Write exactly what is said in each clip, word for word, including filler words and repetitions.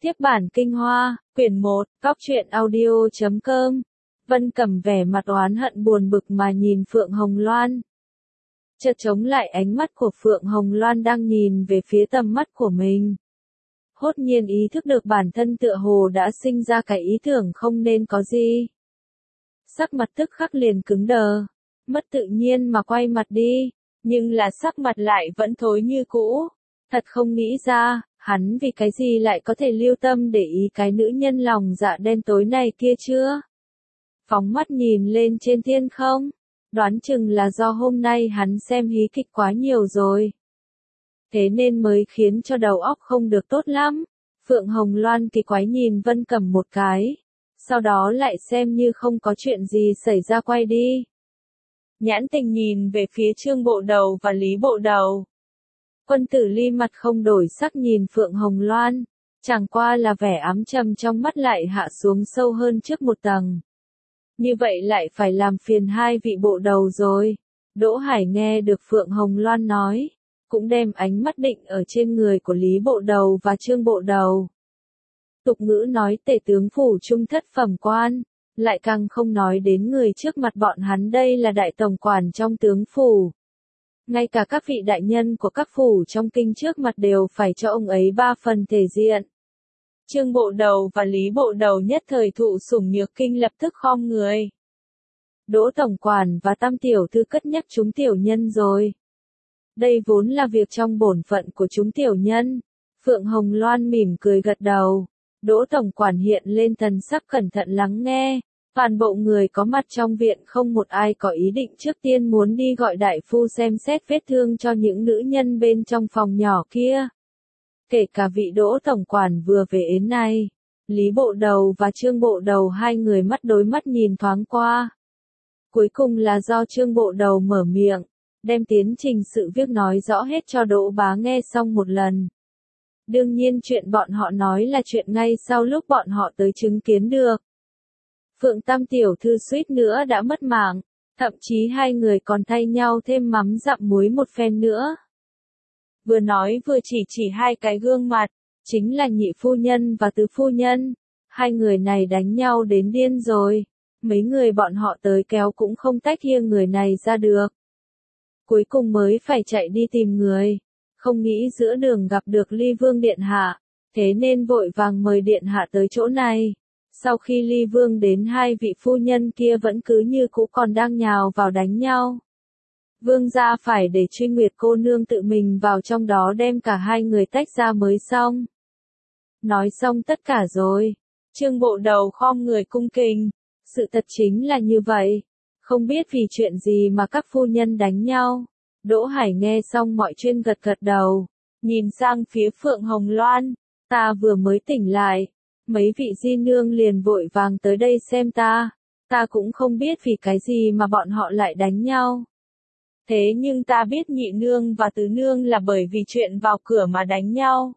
Tiếp bản kinh hoa, quyển một, góc truyện audio chấm com. Vân Cẩm vẻ mặt oán hận buồn bực mà nhìn Phượng Hồng Loan. Chợt chống lại ánh mắt của Phượng Hồng Loan đang nhìn về phía tầm mắt của mình. Hốt nhiên ý thức được bản thân tựa hồ đã sinh ra cái ý tưởng không nên có gì. Sắc mặt tức khắc liền cứng đờ, mất tự nhiên mà quay mặt đi, nhưng là sắc mặt lại vẫn thối như cũ. Thật không nghĩ ra, hắn vì cái gì lại có thể lưu tâm để ý cái nữ nhân lòng dạ đen tối này kia chưa? Phóng mắt nhìn lên trên thiên không, đoán chừng là do hôm nay hắn xem hí kịch quá nhiều rồi. Thế nên mới khiến cho đầu óc không được tốt lắm. Phượng Hồng Loan kỳ quái nhìn Vân Cẩm một cái, sau đó lại xem như không có chuyện gì xảy ra quay đi. Nhãn tình nhìn về phía Trương Bộ Đầu và Lý Bộ Đầu. Quân Tử Ly mặt không đổi sắc nhìn Phượng Hồng Loan, chẳng qua là vẻ ám trầm trong mắt lại hạ xuống sâu hơn trước một tầng. Như vậy lại phải làm phiền hai vị bộ đầu rồi. Đỗ Hải nghe được Phượng Hồng Loan nói, cũng đem ánh mắt định ở trên người của Lý Bộ Đầu và Trương Bộ Đầu. Tục ngữ nói tể tướng phủ trung thất phẩm quan, lại càng không nói đến người trước mặt bọn hắn đây là đại tổng quản trong tướng phủ. Ngay cả các vị đại nhân của các phủ trong kinh trước mặt đều phải cho ông ấy ba phần thể diện. Trương Bộ Đầu và Lý Bộ Đầu nhất thời thụ sủng nhược kinh lập tức khom người. Đỗ tổng quản và Tam tiểu thư cất nhắc chúng tiểu nhân rồi. Đây vốn là việc trong bổn phận của chúng tiểu nhân. Phượng Hồng Loan mỉm cười gật đầu. Đỗ tổng quản hiện lên thần sắc cẩn thận lắng nghe. Toàn bộ người có mặt trong viện không một ai có ý định trước tiên muốn đi gọi đại phu xem xét vết thương cho những nữ nhân bên trong phòng nhỏ kia. Kể cả vị Đỗ tổng quản vừa về ến này, Lý Bộ Đầu và Trương Bộ Đầu hai người mắt đối mắt nhìn thoáng qua. Cuối cùng là do Trương Bộ Đầu mở miệng, đem tiến trình sự việc nói rõ hết cho Đỗ Bá nghe xong một lần. Đương nhiên chuyện bọn họ nói là chuyện ngay sau lúc bọn họ tới chứng kiến được. Phượng Tam tiểu thư suýt nữa đã mất mạng, thậm chí hai người còn thay nhau thêm mắm dặm muối một phen nữa. Vừa nói vừa chỉ chỉ hai cái gương mặt, chính là nhị phu nhân và tứ phu nhân. Hai người này đánh nhau đến điên rồi, mấy người bọn họ tới kéo cũng không tách riêng người này ra được. Cuối cùng mới phải chạy đi tìm người, không nghĩ giữa đường gặp được Ly Vương Điện Hạ, thế nên vội vàng mời Điện Hạ tới chỗ này. Sau khi Ly Vương đến hai vị phu nhân kia vẫn cứ như cũ còn đang nhào vào đánh nhau. Vương gia phải để Truy Nguyệt cô nương tự mình vào trong đó đem cả hai người tách ra mới xong. Nói xong tất cả rồi, Trương Bộ Đầu khom người cung kính. Sự thật chính là như vậy, không biết vì chuyện gì mà các phu nhân đánh nhau. Đỗ Hải nghe xong mọi chuyện gật gật đầu, nhìn sang phía Phượng Hồng Loan, ta vừa mới tỉnh lại, mấy vị di nương liền vội vàng tới đây xem ta, ta cũng không biết vì cái gì mà bọn họ lại đánh nhau. Thế nhưng ta biết nhị nương và tứ nương là bởi vì chuyện vào cửa mà đánh nhau.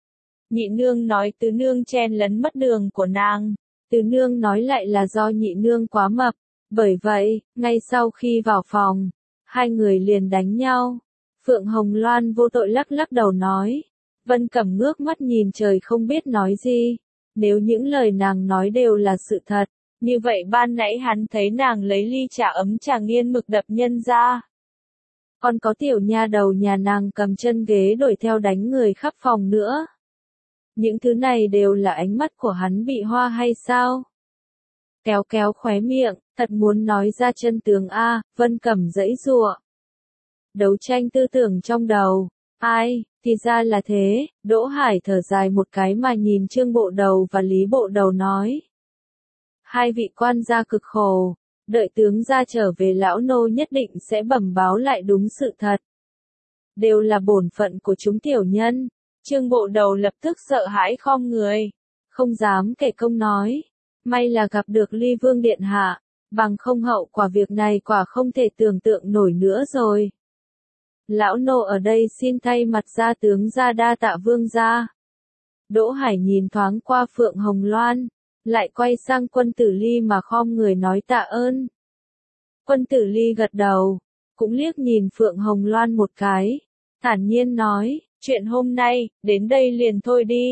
Nhị nương nói tứ nương chen lấn mất đường của nàng, tứ nương nói lại là do nhị nương quá mập, bởi vậy, ngay sau khi vào phòng, hai người liền đánh nhau. Phượng Hồng Loan vô tội lắc lắc đầu nói. Vân Cẩm ngước mắt nhìn trời không biết nói gì. Nếu những lời nàng nói đều là sự thật, như vậy ban nãy hắn thấy nàng lấy ly trà ấm trà nghiên mực đập nhân ra. Còn có tiểu nha đầu nhà nàng cầm chân ghế đuổi theo đánh người khắp phòng nữa. Những thứ này đều là ánh mắt của hắn bị hoa hay sao? Kéo kéo khóe miệng, thật muốn nói ra chân tướng a, Vân Cẩm giãy giụa. Đấu tranh tư tưởng trong đầu, ai, thì ra là thế, Đỗ Hải thở dài một cái mà nhìn Trương Bộ Đầu và Lý Bộ Đầu nói. Hai vị quan gia cực khổ, đợi tướng gia trở về lão nô nhất định sẽ bẩm báo lại đúng sự thật. Đều là bổn phận của chúng tiểu nhân. Trương Bộ Đầu lập tức sợ hãi khom người, không dám kể công nói. May là gặp được Ly Vương Điện Hạ, bằng không hậu quả việc này quả không thể tưởng tượng nổi nữa rồi. Lão nô ở đây xin thay mặt gia tướng gia đa tạ vương gia. Đỗ Hải nhìn thoáng qua Phượng Hồng Loan, lại quay sang Quân Tử Ly mà khom người nói tạ ơn. Quân Tử Ly gật đầu, cũng liếc nhìn Phượng Hồng Loan một cái, thản nhiên nói, chuyện hôm nay, đến đây liền thôi đi.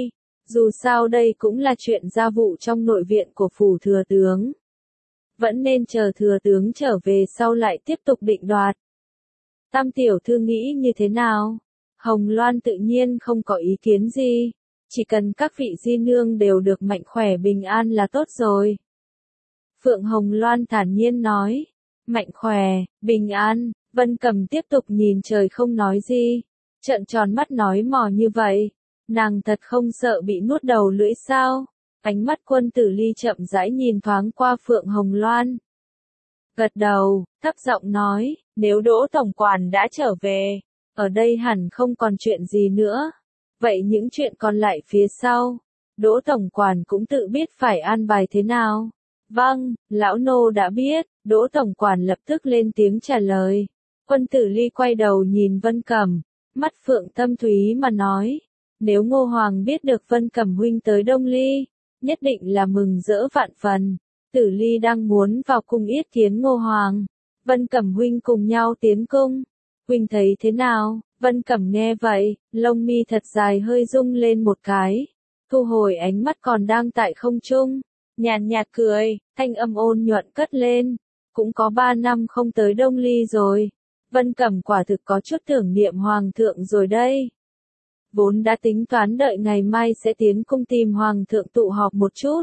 Dù sao đây cũng là chuyện gia vụ trong nội viện của phủ thừa tướng. Vẫn nên chờ thừa tướng trở về sau lại tiếp tục định đoạt. Tam tiểu thư nghĩ như thế nào? Hồng Loan tự nhiên không có ý kiến gì. Chỉ cần các vị di nương đều được mạnh khỏe bình an là tốt rồi. Phượng Hồng Loan thản nhiên nói. Mạnh khỏe, bình an, Vân Cầm tiếp tục nhìn trời không nói gì. Trợn tròn mắt nói mò như vậy. Nàng thật không sợ bị nuốt đầu lưỡi sao? Ánh mắt Quân Tử Ly chậm rãi nhìn thoáng qua Phượng Hồng Loan. Gật đầu, thấp giọng nói, nếu Đỗ tổng quản đã trở về, ở đây hẳn không còn chuyện gì nữa. Vậy những chuyện còn lại phía sau, Đỗ tổng quản cũng tự biết phải an bài thế nào. Vâng, lão nô đã biết, Đỗ tổng quản lập tức lên tiếng trả lời. Quân Tử Ly quay đầu nhìn Vân Cẩm, mắt phượng thâm thúy mà nói, nếu Ngô Hoàng biết được Vân Cẩm huynh tới Đông Ly, nhất định là mừng rỡ vạn phần. Tử Ly đang muốn vào cung yết kiến Ngô Hoàng, Vân Cẩm huynh cùng nhau tiến cung. Huynh thấy thế nào? Vân Cẩm nghe vậy, lông mi thật dài hơi rung lên một cái, thu hồi ánh mắt còn đang tại không trung, nhàn nhạt cười, thanh âm ôn nhuận cất lên, cũng có ba năm không tới Đông Ly rồi. Vân Cẩm quả thực có chút tưởng niệm Hoàng thượng rồi đây. Vốn đã tính toán đợi ngày mai sẽ tiến cung tìm Hoàng thượng tụ họp một chút.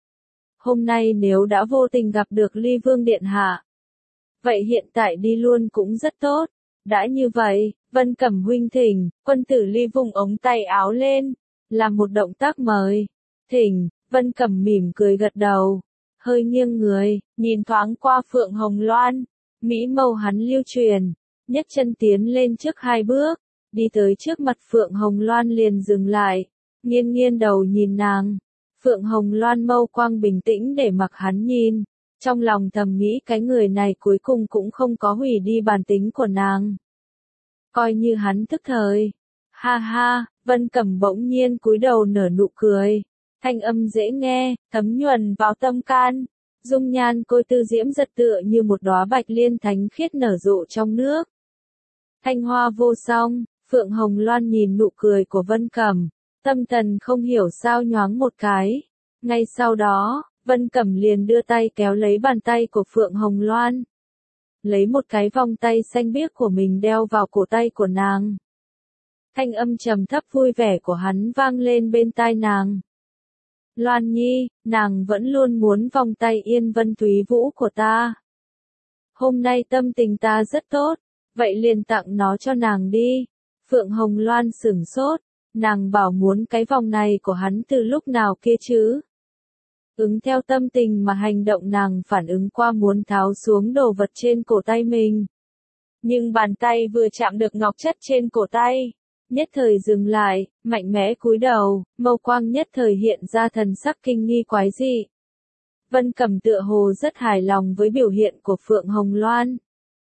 Hôm nay nếu đã vô tình gặp được Ly Vương Điện Hạ, vậy hiện tại đi luôn cũng rất tốt. Đã như vậy, Vân Cẩm huynh thỉnh. Quân Tử Ly vùng ống tay áo lên, làm một động tác mời. Thỉnh. Vân Cẩm mỉm cười gật đầu, hơi nghiêng người, nhìn thoáng qua Phượng Hồng Loan, mỹ mâu hắn lưu truyền, nhấc chân tiến lên trước hai bước, đi tới trước mặt Phượng Hồng Loan liền dừng lại, nghiêng nghiêng đầu nhìn nàng. Phượng Hồng Loan mâu quang bình tĩnh để mặc hắn nhìn, trong lòng thầm nghĩ cái người này cuối cùng cũng không có hủy đi bản tính của nàng. Coi như hắn tức thời. Ha ha, Vân Cẩm bỗng nhiên cúi đầu nở nụ cười, thanh âm dễ nghe, thấm nhuần vào tâm can. Dung nhan Côi Tư diễm giật tựa như một đóa bạch liên thánh khiết nở rộ trong nước. Thanh hoa vô song. Phượng Hồng Loan nhìn nụ cười của Vân Cẩm, tâm thần không hiểu sao nhoáng một cái. Ngay sau đó, Vân Cẩm liền đưa tay kéo lấy bàn tay của Phượng Hồng Loan, lấy một cái vòng tay xanh biếc của mình đeo vào cổ tay của nàng. Thanh âm trầm thấp vui vẻ của hắn vang lên bên tai nàng. Loan Nhi, nàng vẫn luôn muốn vòng tay Yên Vân Thúy Vũ của ta. Hôm nay tâm tình ta rất tốt, vậy liền tặng nó cho nàng đi. Phượng Hồng Loan sửng sốt, nàng bảo muốn cái vòng này của hắn từ lúc nào kia chứ? Ứng theo tâm tình mà hành động, nàng phản ứng qua muốn tháo xuống đồ vật trên cổ tay mình. Nhưng bàn tay vừa chạm được ngọc chất trên cổ tay, nhất thời dừng lại, mạnh mẽ cúi đầu, mâu quang nhất thời hiện ra thần sắc kinh nghi quái dị. Vân Cẩm tựa hồ rất hài lòng với biểu hiện của Phượng Hồng Loan.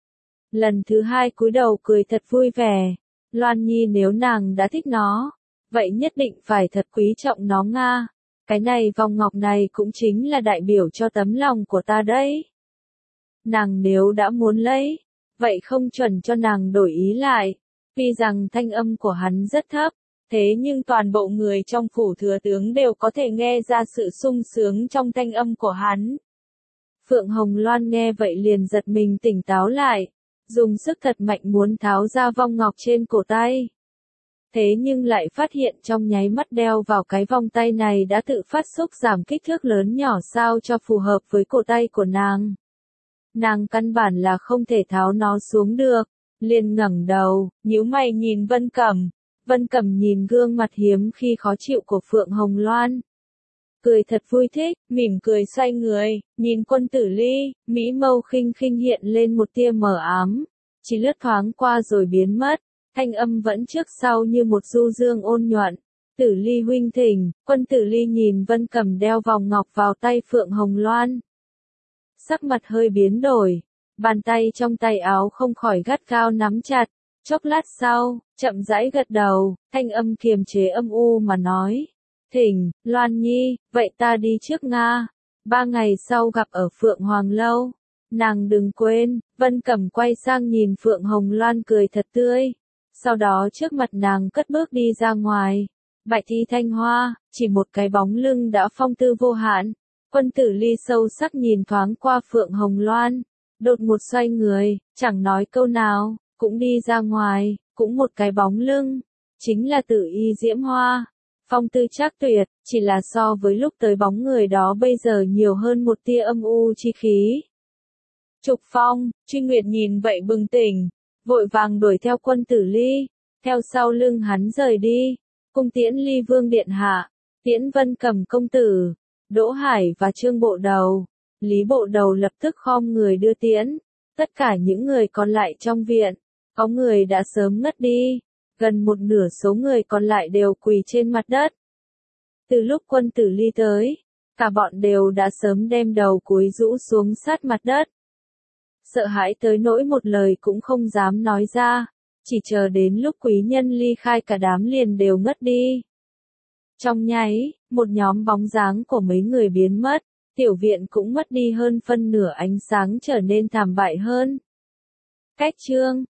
Lần thứ hai cúi đầu cười thật vui vẻ. Loan Nhi, nếu nàng đã thích nó, vậy nhất định phải thật quý trọng nó nga. Cái này vòng ngọc này cũng chính là đại biểu cho tấm lòng của ta đấy. Nàng nếu đã muốn lấy, vậy không chuẩn cho nàng đổi ý lại. Tuy rằng thanh âm của hắn rất thấp, thế nhưng toàn bộ người trong phủ thừa tướng đều có thể nghe ra sự sung sướng trong thanh âm của hắn. Phượng Hồng Loan nghe vậy liền giật mình tỉnh táo lại, dùng sức thật mạnh muốn tháo ra vòng ngọc trên cổ tay. Thế nhưng lại phát hiện trong nháy mắt đeo vào cái vòng tay này đã tự phát xúc giảm kích thước lớn nhỏ sao cho phù hợp với cổ tay của nàng. Nàng căn bản là không thể tháo nó xuống được, liền ngẩng đầu, nhíu mày nhìn Vân Cẩm. Vân Cẩm nhìn gương mặt hiếm khi khó chịu của Phượng Hồng Loan, cười thật vui thích, mỉm cười xoay người, nhìn Quân Tử Ly, mỹ mâu khinh khinh hiện lên một tia mờ ám, chỉ lướt thoáng qua rồi biến mất. Thanh âm vẫn trước sau như một du dương ôn nhuận. Tử Ly huynh thỉnh. Quân Tử Ly nhìn Vân Cẩm đeo vòng ngọc vào tay Phượng Hồng Loan, sắc mặt hơi biến đổi, bàn tay trong tay áo không khỏi gắt gao nắm chặt. Chốc lát sau, chậm rãi gật đầu, thanh âm kiềm chế âm u mà nói. Thỉnh, Loan Nhi, vậy ta đi trước nga. Ba ngày sau gặp ở Phượng Hoàng Lâu. Nàng đừng quên. Vân Cẩm quay sang nhìn Phượng Hồng Loan cười thật tươi. Sau đó trước mặt nàng cất bước đi ra ngoài. Bạch Thi Thanh Hoa, chỉ một cái bóng lưng đã phong tư vô hạn. Quân Tử Ly sâu sắc nhìn thoáng qua Phượng Hồng Loan, đột một xoay người, chẳng nói câu nào, cũng đi ra ngoài, cũng một cái bóng lưng, chính là Tử Y Diễm Hoa. Phong tư trác tuyệt, chỉ là so với lúc tới bóng người đó bây giờ nhiều hơn một tia âm u chi khí. Trục Phong, Truy Nguyệt nhìn vậy bừng tỉnh, vội vàng đuổi theo Quân Tử Ly, theo sau lưng hắn rời đi, cung tiễn Ly Vương điện hạ, tiễn Vân Cầm công tử, Đỗ Hải và Trương Bộ Đầu. Lý Bộ Đầu lập tức khom người đưa tiễn, tất cả những người còn lại trong viện, có người đã sớm ngất đi, gần một nửa số người còn lại đều quỳ trên mặt đất. Từ lúc Quân Tử Ly tới, cả bọn đều đã sớm đem đầu cúi rũ xuống sát mặt đất. Sợ hãi tới nỗi một lời cũng không dám nói ra, chỉ chờ đến lúc quý nhân ly khai cả đám liền đều ngất đi. Trong nháy, một nhóm bóng dáng của mấy người biến mất, tiểu viện cũng mất đi hơn phân nửa ánh sáng trở nên thảm bại hơn. Cách chương